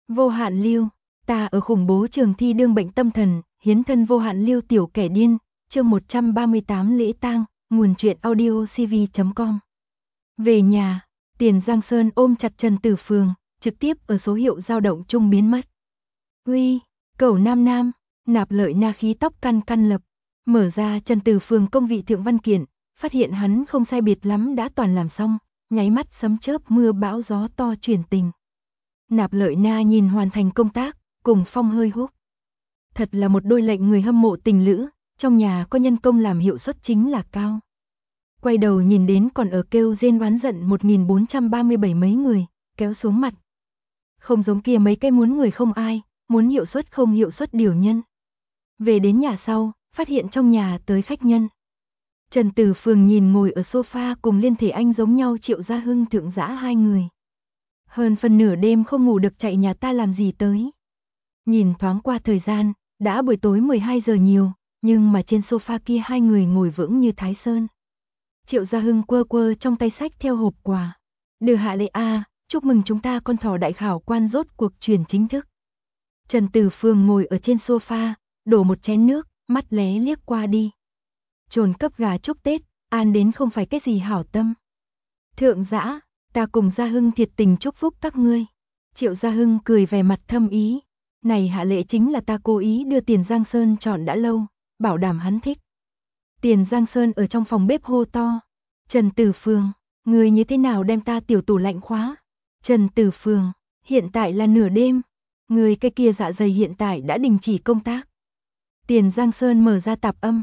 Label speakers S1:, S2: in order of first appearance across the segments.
S1: Vô hạn lưu, ta ở khủng bố trường thi đương bệnh tâm thần, hiến thân vô hạn lưu tiểu kẻ điên, chương 138 lễ tang, nguồn truyện audio cv.com. Về nhà, Tiền Giang Sơn ôm chặt Trần Tử Phường, trực tiếp ở số hiệu dao động chung biến mất. Uy, cẩu nam nam, Nạp Lợi Na khí tóc căn căn lập, mở ra Trần Tử Phường công vị thượng văn kiện, phát hiện hắn không sai biệt lắm đã toàn làm xong, nháy mắt sấm chớp mưa bão gió to chuyển tình. Nạp Lợi Na nhìn hoàn thành công tác, cùng phong hơi húc. Thật là một đôi lệnh người hâm mộ tình lữ, trong nhà có nhân công làm hiệu suất chính là cao. Quay đầu nhìn đến còn ở kêu rên oán giận 1437 mấy người, kéo xuống mặt. Không giống kia mấy cái muốn người không ai, muốn hiệu suất không hiệu suất điều nhân. Về đến nhà sau, phát hiện trong nhà tới khách nhân. Trần Tử Phường nhìn ngồi ở sofa cùng Liên Thể Anh giống nhau Triệu Gia Hưng Thượng Dã hai người. Hơn phần nửa đêm không ngủ được chạy nhà ta làm gì tới. Nhìn thoáng qua thời gian, đã buổi tối 12 giờ nhiều, nhưng mà trên sofa kia hai người ngồi vững như Thái Sơn. Triệu Gia Hưng quơ quơ trong tay sách theo hộp quà. Đưa hạ lễ a, chúc mừng chúng ta con thỏ đại khảo quan rốt cuộc chuyển chính thức. Trần Tử Phường ngồi ở trên sofa, đổ một chén nước, mắt lé liếc qua đi. Trồn cấp gà chúc Tết, an đến không phải cái gì hảo tâm. Thượng Dã, ta cùng Gia Hưng thiệt tình chúc phúc các ngươi. Triệu Gia Hưng cười vẻ mặt thâm ý. Này hạ lễ chính là ta cố ý đưa Tiền Giang Sơn chọn đã lâu, bảo đảm hắn thích. Tiền Giang Sơn ở trong phòng bếp hô to. Trần Tử Phường, người như thế nào đem ta tiểu tủ lạnh khóa? Trần Tử Phường, hiện tại là nửa đêm. Người cái kia dạ dày hiện tại đã đình chỉ công tác. Tiền Giang Sơn mở ra tạp âm.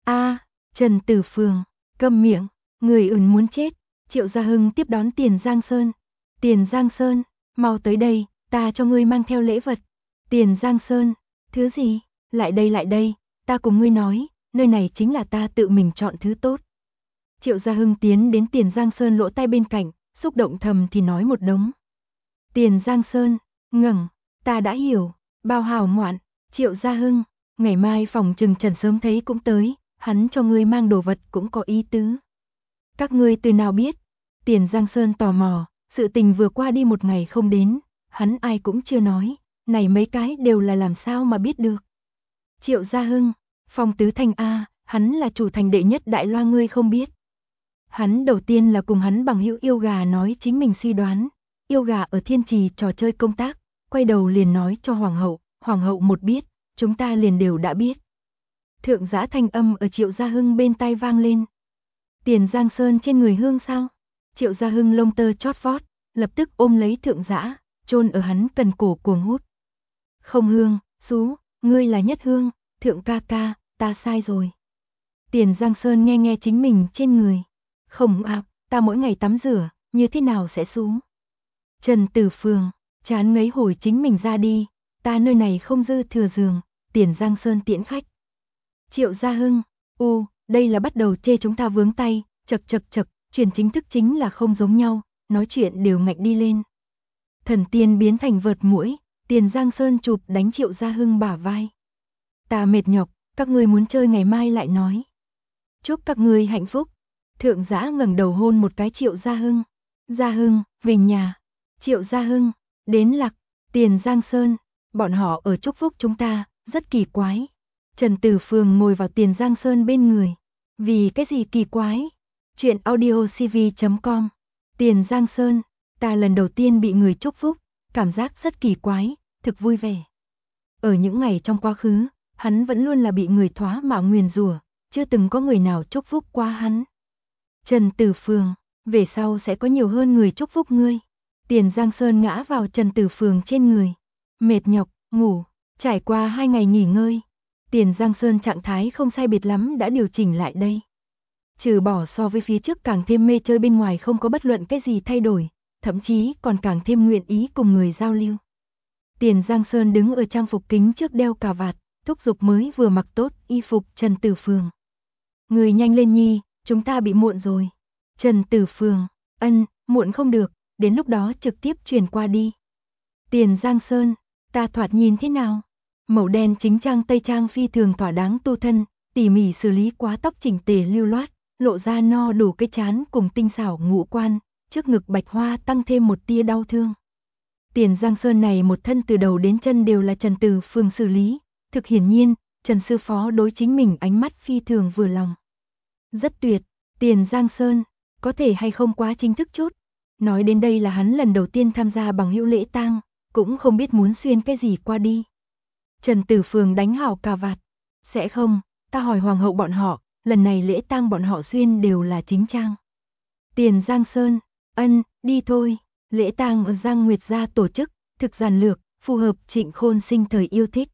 S1: Trần Tử Phường, câm miệng, người ừn muốn chết. Triệu Gia Hưng tiếp đón Tiền Giang Sơn. Tiền Giang Sơn, mau tới đây, ta cho ngươi mang theo lễ vật. Tiền Giang Sơn, thứ gì? Lại đây, ta cùng ngươi nói, nơi này chính là ta tự mình chọn thứ tốt. Triệu Gia Hưng tiến đến Tiền Giang Sơn lỗ tai bên cạnh, xúc động thầm thì nói một đống. Tiền Giang Sơn, ngẩng, ta đã hiểu, bao hào ngoạn. Triệu Gia Hưng, ngày mai phòng trừng Trần sớm thấy cũng tới, hắn cho ngươi mang đồ vật cũng có ý tứ. Các ngươi từ nào biết? Tiền Giang Sơn tò mò, sự tình vừa qua đi một ngày không đến, hắn ai cũng chưa nói, này mấy cái đều là làm sao mà biết được. Triệu Gia Hưng, Phong Tứ Thành a, hắn là chủ thành đệ nhất đại loa ngươi không biết. Hắn đầu tiên là cùng hắn bằng hữu yêu gà nói chính mình suy đoán, yêu gà ở Thiên Trì trò chơi công tác, quay đầu liền nói cho hoàng hậu một biết, chúng ta liền đều đã biết. Thượng Dã thanh âm ở Triệu Gia Hưng bên tai vang lên. Tiền Giang Sơn trên người hương sao? Triệu Gia Hưng lông tơ chót vót, lập tức ôm lấy Thượng Dã, chôn ở hắn cần cổ cuồng hút. Không hương, xú, ngươi là nhất hương, Thượng ca ca, ta sai rồi. Tiền Giang Sơn nghe chính mình trên người. Không ta mỗi ngày tắm rửa, như thế nào sẽ xú? Trần Tử Phường, chán ngấy hồi chính mình ra đi, ta nơi này không dư thừa giường, Tiền Giang Sơn tiễn khách. Triệu Gia Hưng, đây là bắt đầu chê chúng ta vướng tay, chật, chuyển chính thức chính là không giống nhau, nói chuyện đều ngạnh đi lên. Thần tiên biến thành vợt muỗi, Tiền Giang Sơn chụp đánh Triệu Gia Hưng bả vai. Ta mệt nhọc, các ngươi muốn chơi ngày mai lại nói. Chúc các ngươi hạnh phúc. Thượng Dã ngẩng đầu hôn một cái Triệu Gia Hưng. Gia Hưng, về nhà. Triệu Gia Hưng, đến Lạc, Tiền Giang Sơn, bọn họ ở chúc phúc chúng ta, rất kỳ quái. Trần Tử Phường ngồi vào Tiền Giang Sơn bên người. Vì cái gì kỳ quái? Chuyện audio cv.com. Tiền Giang Sơn, ta lần đầu tiên bị người chúc phúc, cảm giác rất kỳ quái, thực vui vẻ. Ở những ngày trong quá khứ, hắn vẫn luôn là bị người thoá mạo nguyền rủa, chưa từng có người nào chúc phúc qua hắn. Trần Tử Phường, về sau sẽ có nhiều hơn người chúc phúc ngươi. Tiền Giang Sơn ngã vào Trần Tử Phường trên người. Mệt nhọc, ngủ, trải qua 2 ngày nghỉ ngơi. Tiền Giang Sơn trạng thái không sai biệt lắm đã điều chỉnh lại đây. Trừ bỏ so với phía trước càng thêm mê chơi bên ngoài không có bất luận cái gì thay đổi, thậm chí còn càng thêm nguyện ý cùng người giao lưu. Tiền Giang Sơn đứng ở trang phục kính trước đeo cà vạt, thúc giục mới vừa mặc tốt y phục Trần Tử Phường. Người nhanh lên nhi, chúng ta bị muộn rồi. Trần Tử Phường, muộn không được, đến lúc đó trực tiếp truyền qua đi. Tiền Giang Sơn, ta thoạt nhìn thế nào? Màu đen chính trang tây trang phi thường thỏa đáng tu thân, tỉ mỉ xử lý quá tóc chỉnh tề lưu loát, lộ ra no đủ cái trán cùng tinh xảo ngũ quan, trước ngực bạch hoa tăng thêm một tia đau thương. Tiền Giang Sơn này một thân từ đầu đến chân đều là Trần Từ Phương xử lý, thực hiển nhiên, Trần sư phó đối chính mình ánh mắt phi thường vừa lòng. Rất tuyệt, Tiền Giang Sơn, có thể hay không quá chính thức chút. Nói đến đây là hắn lần đầu tiên tham gia bằng hữu lễ tang, cũng không biết muốn xuyên cái gì qua đi. Trần Tử Phương đánh hảo cà vạt. Sẽ không, ta hỏi hoàng hậu bọn họ, lần này lễ tang bọn họ xuyên đều là chính trang. Tiền Giang Sơn, ân, đi thôi. Lễ tang ở Giang Nguyệt gia tổ chức, thực giản lược, phù hợp Trịnh Khôn sinh thời yêu thích.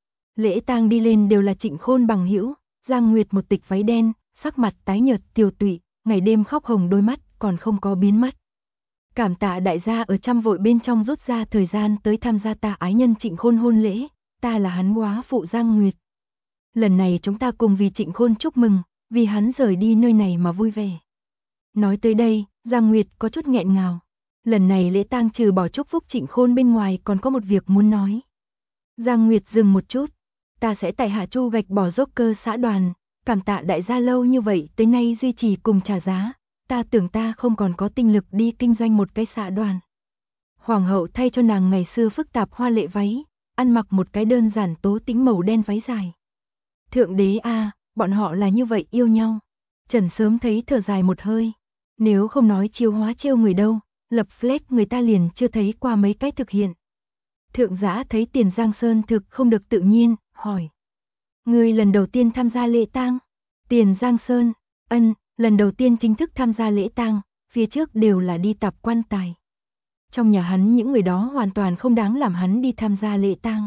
S1: Lễ tang đi lên đều là Trịnh Khôn bằng hữu, Giang Nguyệt một tịch váy đen, sắc mặt tái nhợt tiều tụy, ngày đêm khóc hồng đôi mắt còn không có biến mất. Cảm tạ đại gia ở trăm vội bên trong rút ra thời gian tới tham gia ta ái nhân Trịnh Khôn hôn lễ, ta là hắn góa phụ Giang Nguyệt. Lần này chúng ta cùng vì Trịnh Khôn chúc mừng, vì hắn rời đi nơi này mà vui vẻ. Nói tới đây, Giang Nguyệt có chút nghẹn ngào. Lần này lễ tang trừ bỏ chúc phúc Trịnh Khôn bên ngoài còn có một việc muốn nói. Giang Nguyệt dừng một chút, ta sẽ tại Hạ Chu gạch bỏ Joker xã đoàn, cảm tạ đại gia lâu như vậy tới nay duy trì cùng trả giá, ta tưởng ta không còn có tinh lực đi kinh doanh một cái xã đoàn. Hoàng hậu thay cho nàng ngày xưa phức tạp hoa lệ váy, ăn mặc một cái đơn giản tố tĩnh màu đen váy dài. Thượng đế a, bọn họ là như vậy yêu nhau. Trần sớm thấy thở dài một hơi, nếu không nói chiêu hóa trêu người đâu, lập flag người ta liền chưa thấy qua mấy cái thực hiện. Thượng Giã thấy Tiền Giang Sơn thực không được tự nhiên, hỏi. Người lần đầu tiên tham gia lễ tang? Tiền Giang Sơn, ân, lần đầu tiên chính thức tham gia lễ tang, phía trước đều là đi tạp quan tài. Trong nhà hắn những người đó hoàn toàn không đáng làm hắn đi tham gia lễ tang.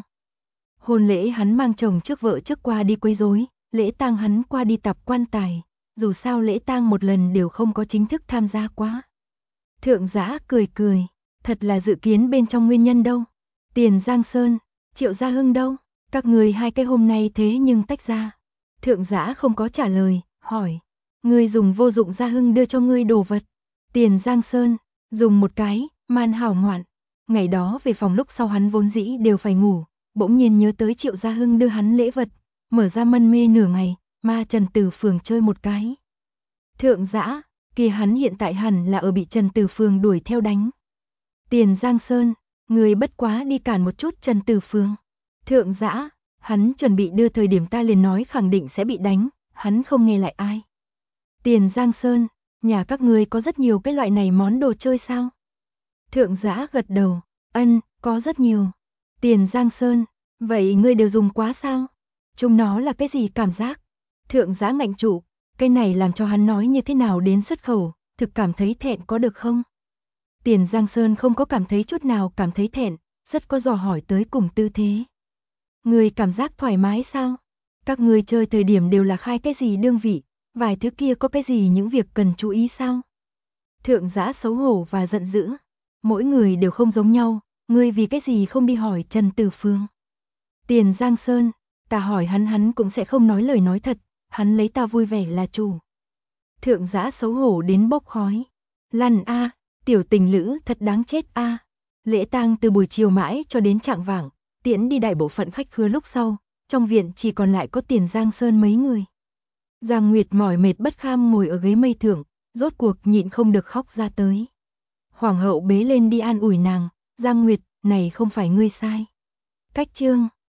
S1: Hôn lễ hắn mang chồng trước vợ trước qua đi quấy rối, lễ tang hắn qua đi tạp quan tài, dù sao lễ tang một lần đều không có chính thức tham gia quá. Thượng Giã cười cười, thật là dự kiến bên trong nguyên nhân đâu. Tiền Giang Sơn, Triệu Gia Hưng đâu? Các người hai cái hôm nay thế nhưng tách ra. Thượng Giã không có trả lời, hỏi. Ngươi dùng vô dụng Gia Hưng đưa cho ngươi đồ vật. Tiền Giang Sơn, dùng một cái, man hảo ngoạn. Ngày đó về phòng lúc sau hắn vốn dĩ đều phải ngủ, bỗng nhiên nhớ tới Triệu Gia Hưng đưa hắn lễ vật, mở ra mân mê nửa ngày, ma Trần Tử Phương chơi một cái. Thượng Giã, kia hắn hiện tại hẳn là ở bị Trần Tử Phương đuổi theo đánh. Tiền Giang Sơn, người bất quá đi cản một chút Trần Tử Phương. Thượng Giã, hắn chuẩn bị đưa thời điểm ta liền nói khẳng định sẽ bị đánh, hắn không nghe lại ai. Tiền Giang Sơn, nhà các ngươi có rất nhiều cái loại này món đồ chơi sao? Thượng Giã gật đầu, ân, có rất nhiều. Tiền Giang Sơn, vậy ngươi đều dùng quá sao? Chúng nó là cái gì cảm giác? Thượng Giã ngạnh trụ, cái này làm cho hắn nói như thế nào đến xuất khẩu, thực cảm thấy thẹn có được không? Tiền Giang Sơn không có cảm thấy chút nào cảm thấy thẹn, rất có dò hỏi tới cùng tư thế. Người cảm giác thoải mái sao? Các người chơi thời điểm đều là khai cái gì đương vị, vài thứ kia có cái gì những việc cần chú ý sao? Thượng Giã xấu hổ và giận dữ. Mỗi người đều không giống nhau, ngươi vì cái gì không đi hỏi Trần Tử Phương? Tiền Giang Sơn, ta hỏi hắn cũng sẽ không nói lời nói thật, hắn lấy ta vui vẻ là chủ. Thượng Giã xấu hổ đến bốc khói. Lăn a, tiểu tình lữ thật đáng chết a. Lễ tang từ buổi chiều mãi cho đến chạng vạng, tiễn đi đại bộ phận khách khứa lúc sau, trong viện chỉ còn lại có Tiền Giang Sơn mấy người. Giang Nguyệt mỏi mệt bất kham ngồi ở ghế mây thượng, rốt cuộc nhịn không được khóc ra tới. Hoàng hậu bế lên đi an ủi nàng, Giang Nguyệt, này không phải ngươi sai. Cách chương